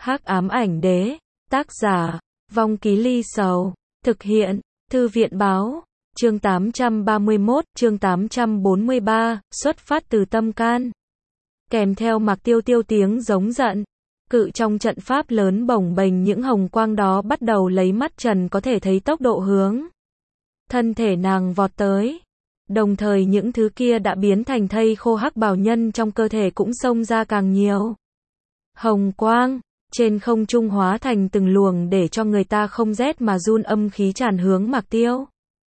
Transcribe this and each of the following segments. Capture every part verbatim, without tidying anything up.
Hắc ám ảnh đế, tác giả, Vong Ký Ly Sầu, thực hiện, Thư viện báo, chương tám trăm ba mươi mốt, chương tám trăm bốn mươi ba, xuất phát từ tâm can. Kèm theo Mạc Tiêu Tiêu tiếng giống giận, cự trong trận pháp lớn bồng bềnh những hồng quang đó bắt đầu lấy mắt trần có thể thấy tốc độ hướng. Thân thể nàng vọt tới. Đồng thời những thứ kia đã biến thành thây khô hắc bào nhân trong cơ thể cũng xông ra càng nhiều. Hồng quang, trên không trung hóa thành từng luồng để cho người ta không rét mà run âm khí tràn hướng Mạc Tiêu.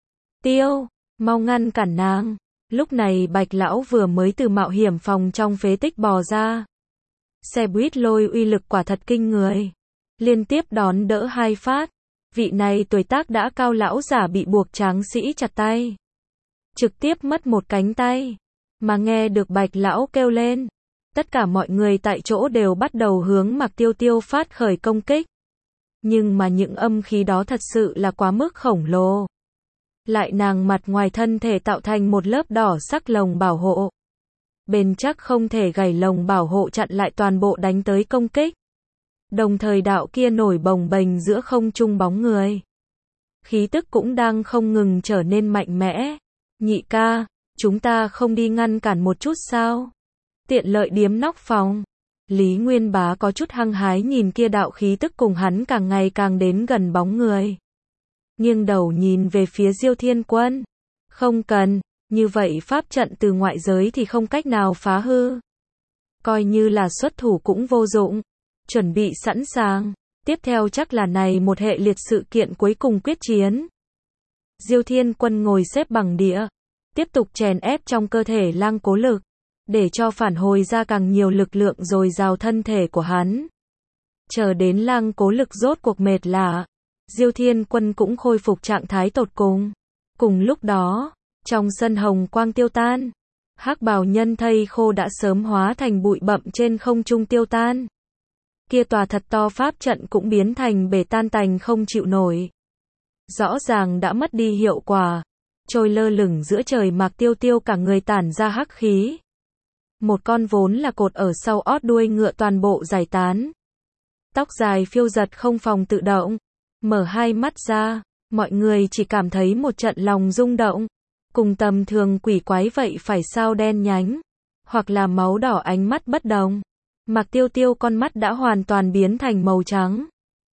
Tiêu, mau ngăn cản nàng. Lúc này Bạch Lão vừa mới từ mạo hiểm phòng trong phế tích bò ra. Xe buýt lôi uy lực quả thật kinh người. Liên tiếp đón đỡ hai phát. Vị này tuổi tác đã cao lão giả bị buộc tráng sĩ chặt tay. Trực tiếp mất một cánh tay. Mà nghe được Bạch Lão kêu lên. Tất cả mọi người tại chỗ đều bắt đầu hướng Mạc Tiêu Tiêu phát khởi công kích. Nhưng mà những âm khí đó thật sự là quá mức khổng lồ. Lại nàng mặt ngoài thân thể tạo thành một lớp đỏ sắc lồng bảo hộ. Bền chắc không thể gảy lồng bảo hộ chặn lại toàn bộ đánh tới công kích. Đồng thời đạo kia nổi bồng bềnh giữa không trung bóng người. Khí tức cũng đang không ngừng trở nên mạnh mẽ. Nhị ca, chúng ta không đi ngăn cản một chút sao? Tiện lợi điếm nóc phòng. Lý Nguyên Bá có chút hăng hái nhìn kia đạo khí tức cùng hắn càng ngày càng đến gần bóng người. Nghiêng đầu nhìn về phía Diêu Thiên Quân. Không cần, như vậy pháp trận từ ngoại giới thì không cách nào phá hư. Coi như là xuất thủ cũng vô dụng. Chuẩn bị sẵn sàng. Tiếp theo chắc là này một hệ liệt sự kiện cuối cùng quyết chiến. Diêu Thiên Quân ngồi xếp bằng địa. Tiếp tục chèn ép trong cơ thể lang cố lực. Để cho phản hồi ra càng nhiều lực lượng dồi dào thân thể của hắn. Chờ đến lang cố lực rốt cuộc mệt lả. Diêu Thiên Quân cũng khôi phục trạng thái tột cùng. Cùng lúc đó, trong sân hồng quang tiêu tan. Hắc bào nhân thây khô đã sớm hóa thành bụi bặm trên không trung tiêu tan. Kia tòa thật to pháp trận cũng biến thành bể tan tành không chịu nổi. Rõ ràng đã mất đi hiệu quả. Trôi lơ lửng giữa trời Mạc Tiêu Tiêu cả người tản ra hắc khí. Một con vốn là cột ở sau ót đuôi ngựa toàn bộ giải tán. Tóc dài phiêu giật không phòng tự động. Mở hai mắt ra, mọi người chỉ cảm thấy một trận lòng rung động. Cùng tầm thường quỷ quái vậy phải sao đen nhánh. Hoặc là máu đỏ ánh mắt bất đồng. Mạc Tiêu Tiêu con mắt đã hoàn toàn biến thành màu trắng.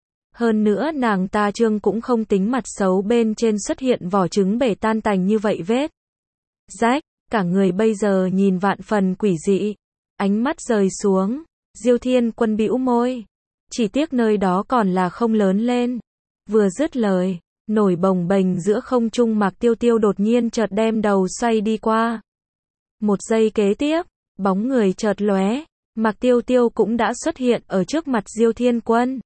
Hơn nữa nàng ta trương cũng không tính mặt xấu bên trên xuất hiện vỏ trứng bể tan tành như vậy vết. Rách, cả người bây giờ nhìn vạn phần quỷ dị. Ánh mắt rời xuống, Diêu Thiên Quân bĩu môi. Chỉ tiếc nơi đó còn là không lớn lên. Vừa dứt lời, nổi bồng bềnh giữa không trung Mạc Tiêu Tiêu đột nhiên chợt đem đầu xoay đi qua. Một giây kế tiếp, bóng người chợt lóe, Mạc Tiêu Tiêu cũng đã xuất hiện ở trước mặt Diêu Thiên Quân.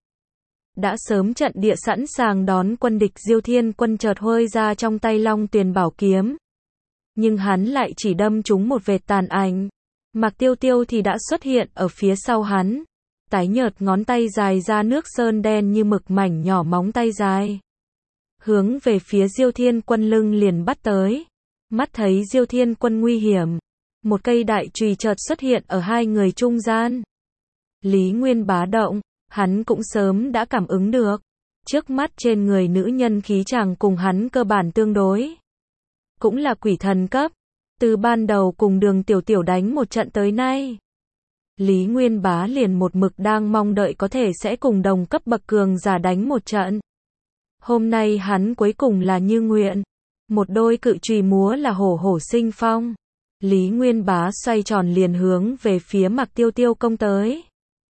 Đã sớm trận địa sẵn sàng đón quân địch Diêu Thiên Quân chợt hơi ra trong tay Long Tuyền bảo kiếm. Nhưng hắn lại chỉ đâm trúng một vệt tàn ảnh. Mạc Tiêu Tiêu thì đã xuất hiện ở phía sau hắn. Tái nhợt ngón tay dài ra nước sơn đen như mực mảnh nhỏ móng tay dài. Hướng về phía Diêu Thiên Quân lưng liền bắt tới. Mắt thấy Diêu Thiên Quân nguy hiểm. Một cây đại chùy chợt xuất hiện ở hai người trung gian. Lý Nguyên Bá động, hắn cũng sớm đã cảm ứng được. Trước mắt trên người nữ nhân khí chàng cùng hắn cơ bản tương đối. Cũng là quỷ thần cấp. Từ ban đầu cùng Đường Tiểu Tiểu đánh một trận tới nay. Lý Nguyên Bá liền một mực đang mong đợi có thể sẽ cùng đồng cấp bậc cường giả đánh một trận. Hôm nay hắn cuối cùng là như nguyện. Một đôi cự chùy múa là hổ hổ sinh phong. Lý Nguyên Bá xoay tròn liền hướng về phía Mạc Tiêu Tiêu công tới.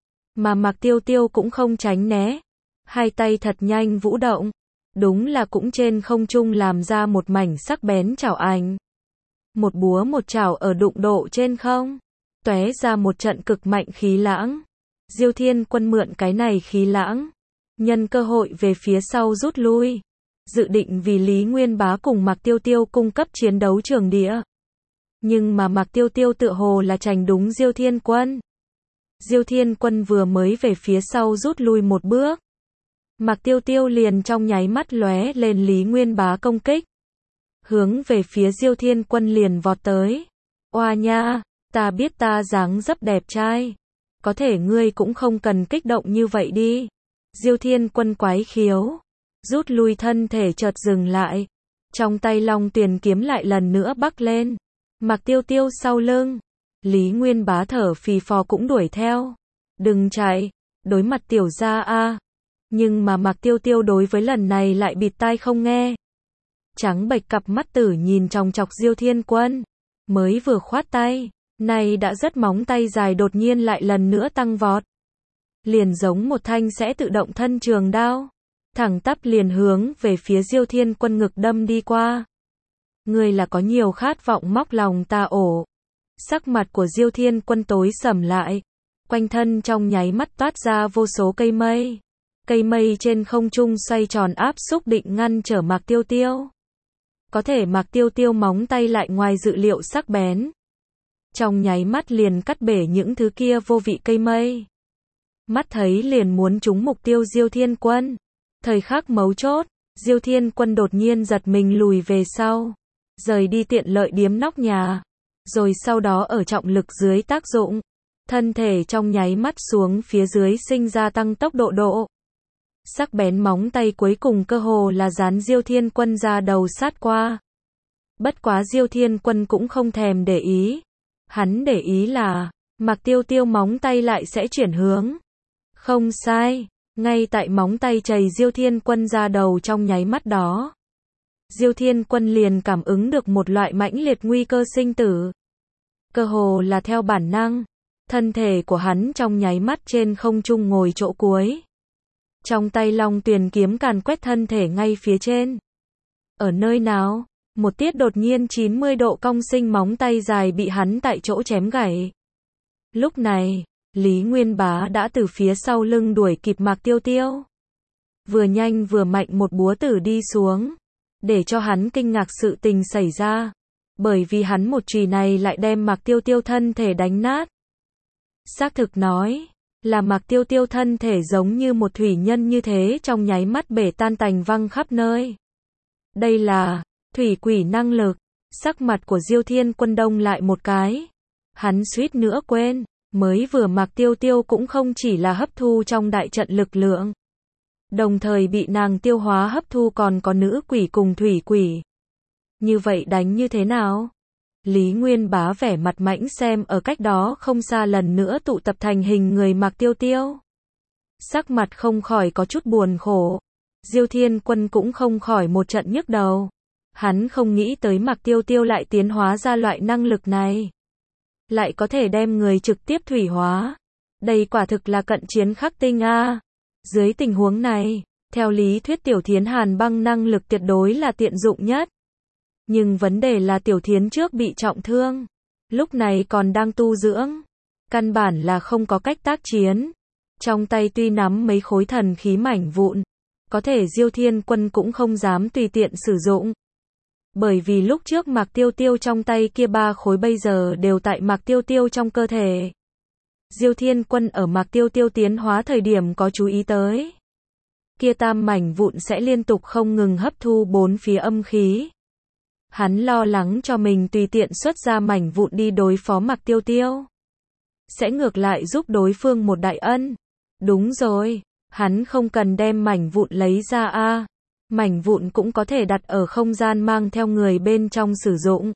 Mà Mạc Tiêu Tiêu cũng không tránh né. Hai tay thật nhanh vũ động. Đúng là cũng trên không trung làm ra một mảnh sắc bén chảo ảnh. Một búa một chảo ở đụng độ trên không. Tóe ra một trận cực mạnh khí lãng. Diêu Thiên Quân mượn cái này khí lãng. Nhân cơ hội về phía sau rút lui. Dự định vì Lý Nguyên Bá cùng Mạc Tiêu Tiêu cung cấp chiến đấu trường địa. Nhưng mà Mạc Tiêu Tiêu tựa hồ là tránh đúng Diêu Thiên Quân. Diêu Thiên Quân vừa mới về phía sau rút lui một bước. Mạc Tiêu Tiêu liền trong nháy mắt lóe lên Lý Nguyên Bá công kích. Hướng về phía Diêu Thiên Quân liền vọt tới. Oa nha, ta biết ta dáng dấp đẹp trai. có thể ngươi cũng không cần kích động như vậy đi. Diêu Thiên Quân quái khiếu, rút lui thân thể chợt dừng lại. Trong tay Long Tuyền kiếm lại lần nữa bắc lên. Mạc Tiêu Tiêu sau lưng. Lý Nguyên Bá thở phì phò cũng đuổi theo. Đừng chạy, đối mặt tiểu gia a. Nhưng mà Mạc Tiêu Tiêu đối với lần này lại bịt tai không nghe. Trắng bệch cặp mắt tử nhìn chòng chọc Diêu Thiên Quân. Mới vừa khoát tay, này đã rất móng tay dài đột nhiên lại lần nữa tăng vọt. Liền giống một thanh sẽ tự động thân trường đao. Thẳng tắp liền hướng về phía Diêu Thiên Quân ngực đâm đi qua. Người là có nhiều khát vọng móc lòng ta ổ. Sắc mặt của Diêu Thiên Quân tối sầm lại. Quanh thân trong nháy mắt toát ra vô số cây mây. Cây mây trên không trung xoay tròn áp xúc định ngăn trở Mạc Tiêu Tiêu. Có thể Mạc Tiêu Tiêu móng tay lại ngoài dự liệu sắc bén. Trong nháy mắt liền cắt bể những thứ kia vô vị cây mây. Mắt thấy liền muốn trúng mục tiêu Diêu Thiên Quân. Thời khắc mấu chốt, Diêu Thiên Quân đột nhiên giật mình lùi về sau. Rời đi tiện lợi điếm nóc nhà. Rồi sau đó ở trọng lực dưới tác dụng. Thân thể trong nháy mắt xuống phía dưới sinh ra tăng tốc độ độ. Sắc bén móng tay cuối cùng cơ hồ là dán Diêu Thiên Quân ra đầu sát qua. Bất quá Diêu Thiên Quân cũng không thèm để ý. Hắn để ý là, Mạc Tiêu Tiêu móng tay lại sẽ chuyển hướng. Không sai, ngay tại móng tay chày Diêu Thiên Quân ra đầu trong nháy mắt đó. Diêu Thiên Quân liền cảm ứng được một loại mãnh liệt nguy cơ sinh tử. Cơ hồ là theo bản năng, thân thể của hắn trong nháy mắt trên không trung ngồi chỗ cuối. Trong tay Long Tuyền kiếm càn quét thân thể ngay phía trên. Ở nơi nào? Một tiết đột nhiên chín mươi độ cong sinh móng tay dài bị hắn tại chỗ chém gãy. Lúc này, Lý Nguyên Bá đã từ phía sau lưng đuổi kịp Mạc Tiêu Tiêu. Vừa nhanh vừa mạnh một búa tử đi xuống. Để cho hắn kinh ngạc sự tình xảy ra. Bởi vì hắn một chùy này lại đem Mạc Tiêu Tiêu thân thể đánh nát. Xác thực nói, là Mạc Tiêu Tiêu thân thể giống như một thủy nhân như thế trong nháy mắt bể tan tành văng khắp nơi. Đây là thủy quỷ năng lực. Sắc mặt của Diêu Thiên Quân đông lại một cái. Hắn suýt nữa quên, mới vừa Mạc Tiêu Tiêu cũng không chỉ là hấp thu trong đại trận lực lượng. Đồng thời bị nàng tiêu hóa hấp thu còn có nữ quỷ cùng thủy quỷ. Như vậy đánh như thế nào? Lý Nguyên Bá vẻ mặt mãnh xem ở cách đó không xa lần nữa tụ tập thành hình người Mạc Tiêu Tiêu. Sắc mặt không khỏi có chút buồn khổ. Diêu Thiên Quân cũng không khỏi một trận nhức đầu. Hắn không nghĩ tới Mạc Tiêu Tiêu lại tiến hóa ra loại năng lực này. Lại có thể đem người trực tiếp thủy hóa. Đây quả thực là cận chiến khắc tinh a. Dưới tình huống này, theo lý thuyết Tiểu Thiến hàn băng năng lực tuyệt đối là tiện dụng nhất. Nhưng vấn đề là Tiểu Thiến trước bị trọng thương. Lúc này còn đang tu dưỡng. Căn bản là không có cách tác chiến. Trong tay tuy nắm mấy khối thần khí mảnh vụn. Có thể Diêu Thiên Quân cũng không dám tùy tiện sử dụng. Bởi vì lúc trước Mạc Tiêu Tiêu trong tay kia ba khối bây giờ đều tại Mạc Tiêu Tiêu trong cơ thể. Diêu Thiên Quân ở Mạc Tiêu Tiêu tiến hóa thời điểm có chú ý tới. Kia tam mảnh vụn sẽ liên tục không ngừng hấp thu bốn phía âm khí. Hắn lo lắng cho mình tùy tiện xuất ra mảnh vụn đi đối phó Mạc Tiêu Tiêu. Sẽ ngược lại giúp đối phương một đại ân. Đúng rồi, hắn không cần đem mảnh vụn lấy ra a. Mảnh vụn cũng có thể đặt ở không gian mang theo người bên trong sử dụng.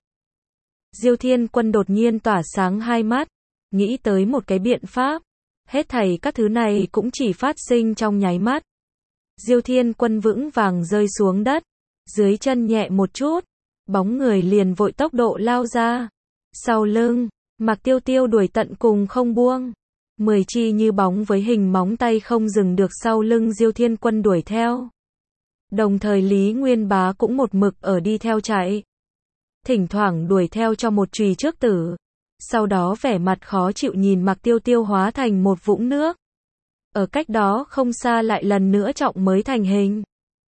Diêu Thiên Quân đột nhiên tỏa sáng hai mắt. Nghĩ tới một cái biện pháp. Hết thảy các thứ này cũng chỉ phát sinh trong nháy mắt. Diêu Thiên Quân vững vàng rơi xuống đất. Dưới chân nhẹ một chút. Bóng người liền vội tốc độ lao ra. Sau lưng, Mạc Tiêu Tiêu đuổi tận cùng không buông. Mười chi như bóng với hình móng tay không dừng được sau lưng Diêu Thiên Quân đuổi theo. Đồng thời Lý Nguyên Bá cũng một mực ở đi theo chạy. Thỉnh thoảng đuổi theo cho một chùy trước tử. Sau đó vẻ mặt khó chịu nhìn Mạc Tiêu Tiêu hóa thành một vũng nước. Ở cách đó không xa lại lần nữa trọng mới thành hình.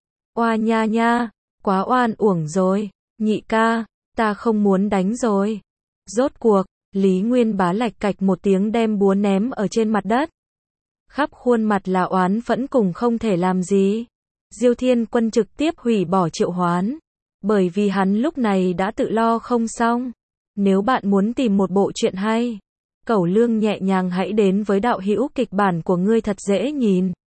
Oa nha nha, quá oan uổng rồi. Nhị ca, ta không muốn đánh rồi. Rốt cuộc, Lý Nguyên Bá lạch cạch một tiếng đem búa ném ở trên mặt đất. Khắp khuôn mặt là oán phẫn cùng không thể làm gì. Diêu Thiên Quân trực tiếp hủy bỏ triệu hoán. Bởi vì hắn lúc này đã tự lo không xong. Nếu bạn muốn tìm một bộ truyện hay, Cẩu Lương nhẹ nhàng hãy đến với đạo hữu kịch bản của ngươi thật dễ nhìn.